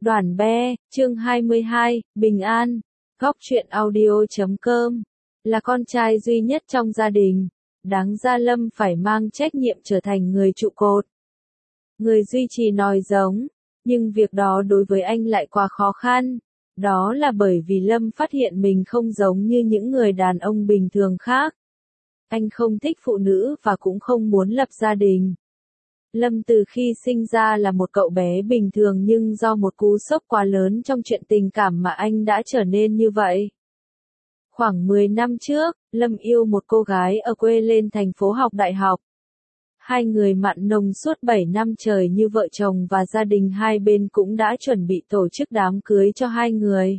Đoàn Be, chương 22, Bình An, Góc truyện audio.com, là con trai duy nhất trong gia đình, đáng ra Lâm phải mang trách nhiệm trở thành người trụ cột, người duy trì nòi giống, nhưng việc đó đối với anh lại quá khó khăn, đó là bởi vì Lâm phát hiện mình không giống như những người đàn ông bình thường khác. Anh không thích phụ nữ và cũng không muốn lập gia đình. Lâm từ khi sinh ra là một cậu bé bình thường nhưng do một cú sốc quá lớn trong chuyện tình cảm mà anh đã trở nên như vậy. Khoảng 10 năm trước, Lâm yêu một cô gái ở quê lên thành phố học đại học. Hai người mặn nồng suốt 7 năm trời như vợ chồng và gia đình hai bên cũng đã chuẩn bị tổ chức đám cưới cho hai người.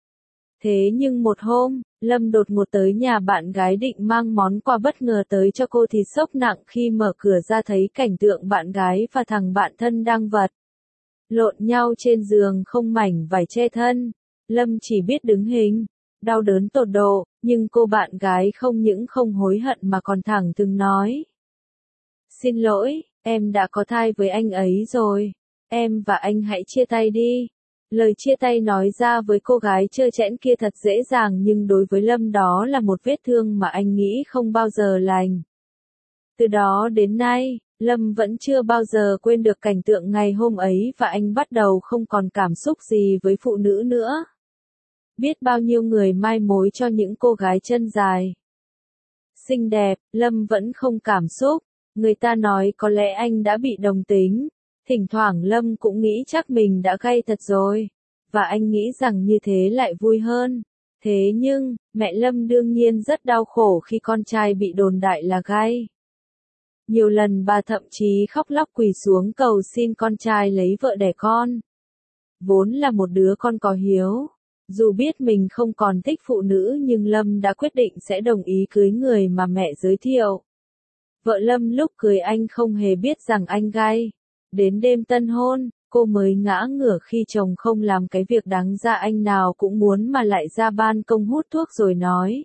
Thế nhưng một hôm, Lâm đột ngột tới nhà bạn gái định mang món quà bất ngờ tới cho cô thì sốc nặng khi mở cửa ra thấy cảnh tượng bạn gái và thằng bạn thân đang vật lộn nhau trên giường không mảnh vải che thân. Lâm chỉ biết đứng hình, đau đớn tột độ, nhưng cô bạn gái không những không hối hận mà còn thẳng thừng nói. Xin lỗi, em đã có thai với anh ấy rồi. Em và anh hãy chia tay đi. Lời chia tay nói ra với cô gái trơ trẽn kia thật dễ dàng nhưng đối với Lâm đó là một vết thương mà anh nghĩ không bao giờ lành. Từ đó đến nay, Lâm vẫn chưa bao giờ quên được cảnh tượng ngày hôm ấy và anh bắt đầu không còn cảm xúc gì với phụ nữ nữa. Biết bao nhiêu người mai mối cho những cô gái chân dài xinh đẹp, Lâm vẫn không cảm xúc. Người ta nói có lẽ anh đã bị đồng tính. Thỉnh thoảng Lâm cũng nghĩ chắc mình đã gay thật rồi, và anh nghĩ rằng như thế lại vui hơn. Thế nhưng, mẹ Lâm đương nhiên rất đau khổ khi con trai bị đồn đại là gay. Nhiều lần bà thậm chí khóc lóc quỳ xuống cầu xin con trai lấy vợ đẻ con. Vốn là một đứa con có hiếu. Dù biết mình không còn thích phụ nữ nhưng Lâm đã quyết định sẽ đồng ý cưới người mà mẹ giới thiệu. Vợ Lâm lúc cưới anh không hề biết rằng anh gay. Đến đêm tân hôn, cô mới ngã ngửa khi chồng không làm cái việc đáng ra anh nào cũng muốn mà lại ra ban công hút thuốc rồi nói.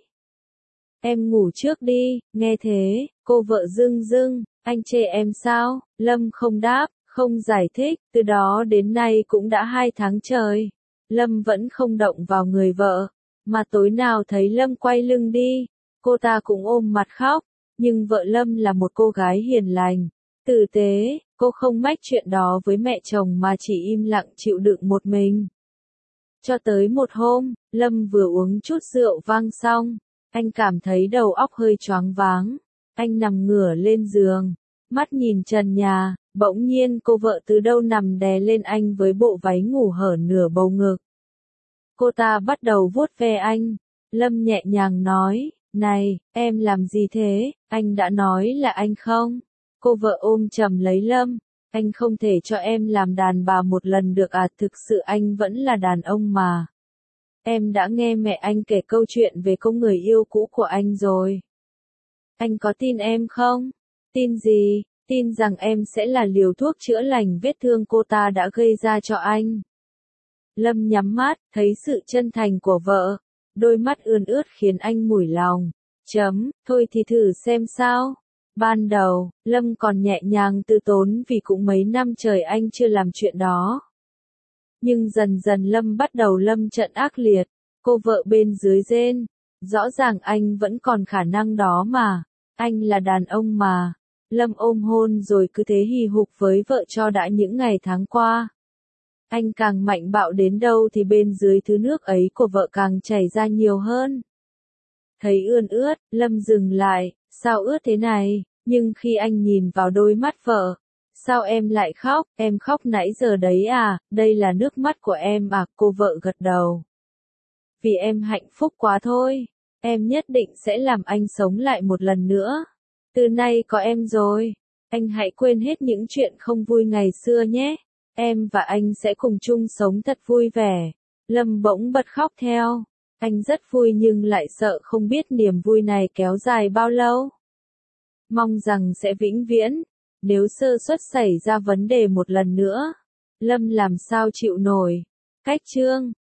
Em ngủ trước đi, nghe thế, cô vợ rưng rưng, anh chê em sao? Lâm không đáp, không giải thích, từ đó đến nay cũng đã 2 tháng trời. Lâm vẫn không động vào người vợ, mà tối nào thấy Lâm quay lưng đi, cô ta cũng ôm mặt khóc, nhưng vợ Lâm là một cô gái hiền lành, tử tế, cô không mách chuyện đó với mẹ chồng mà chỉ im lặng chịu đựng một mình. Cho tới một hôm, Lâm vừa uống chút rượu vang xong, anh cảm thấy đầu óc hơi choáng váng, anh nằm ngửa lên giường, mắt nhìn trần nhà, bỗng nhiên cô vợ từ đâu nằm đè lên anh với bộ váy ngủ hở nửa bầu ngực. Cô ta bắt đầu vuốt ve anh, Lâm nhẹ nhàng nói, này, em làm gì thế, anh đã nói là anh không? Cô vợ ôm chầm lấy Lâm, anh không thể cho em làm đàn bà một lần được à, thực sự anh vẫn là đàn ông mà. Em đã nghe mẹ anh kể câu chuyện về cô người yêu cũ của anh rồi. Anh có tin em không? Tin gì? Tin rằng em sẽ là liều thuốc chữa lành vết thương cô ta đã gây ra cho anh. Lâm nhắm mắt, thấy sự chân thành của vợ, đôi mắt ươn ướt khiến anh mủi lòng. Thôi thì thử xem sao. Ban đầu, Lâm còn nhẹ nhàng từ tốn vì cũng mấy năm trời anh chưa làm chuyện đó. Nhưng dần dần Lâm bắt đầu lâm trận ác liệt, cô vợ bên dưới rên. Rõ ràng anh vẫn còn khả năng đó mà, anh là đàn ông mà. Lâm ôm hôn rồi cứ thế hì hục với vợ cho đã những ngày tháng qua. Anh càng mạnh bạo đến đâu thì bên dưới thứ nước ấy của vợ càng chảy ra nhiều hơn. Thấy ươn ướt, Lâm dừng lại, sao ướt thế này, nhưng khi anh nhìn vào đôi mắt vợ, sao em lại khóc, em khóc nãy giờ đấy à, đây là nước mắt của em à, cô vợ gật đầu. Vì em hạnh phúc quá thôi, em nhất định sẽ làm anh sống lại một lần nữa. Từ nay có em rồi, anh hãy quên hết những chuyện không vui ngày xưa nhé, em và anh sẽ cùng chung sống thật vui vẻ. Lâm bỗng bật khóc theo. Anh rất vui nhưng lại sợ không biết niềm vui này kéo dài bao lâu. Mong rằng sẽ vĩnh viễn, nếu sơ suất xảy ra vấn đề một lần nữa, Lâm làm sao chịu nổi. Cách chương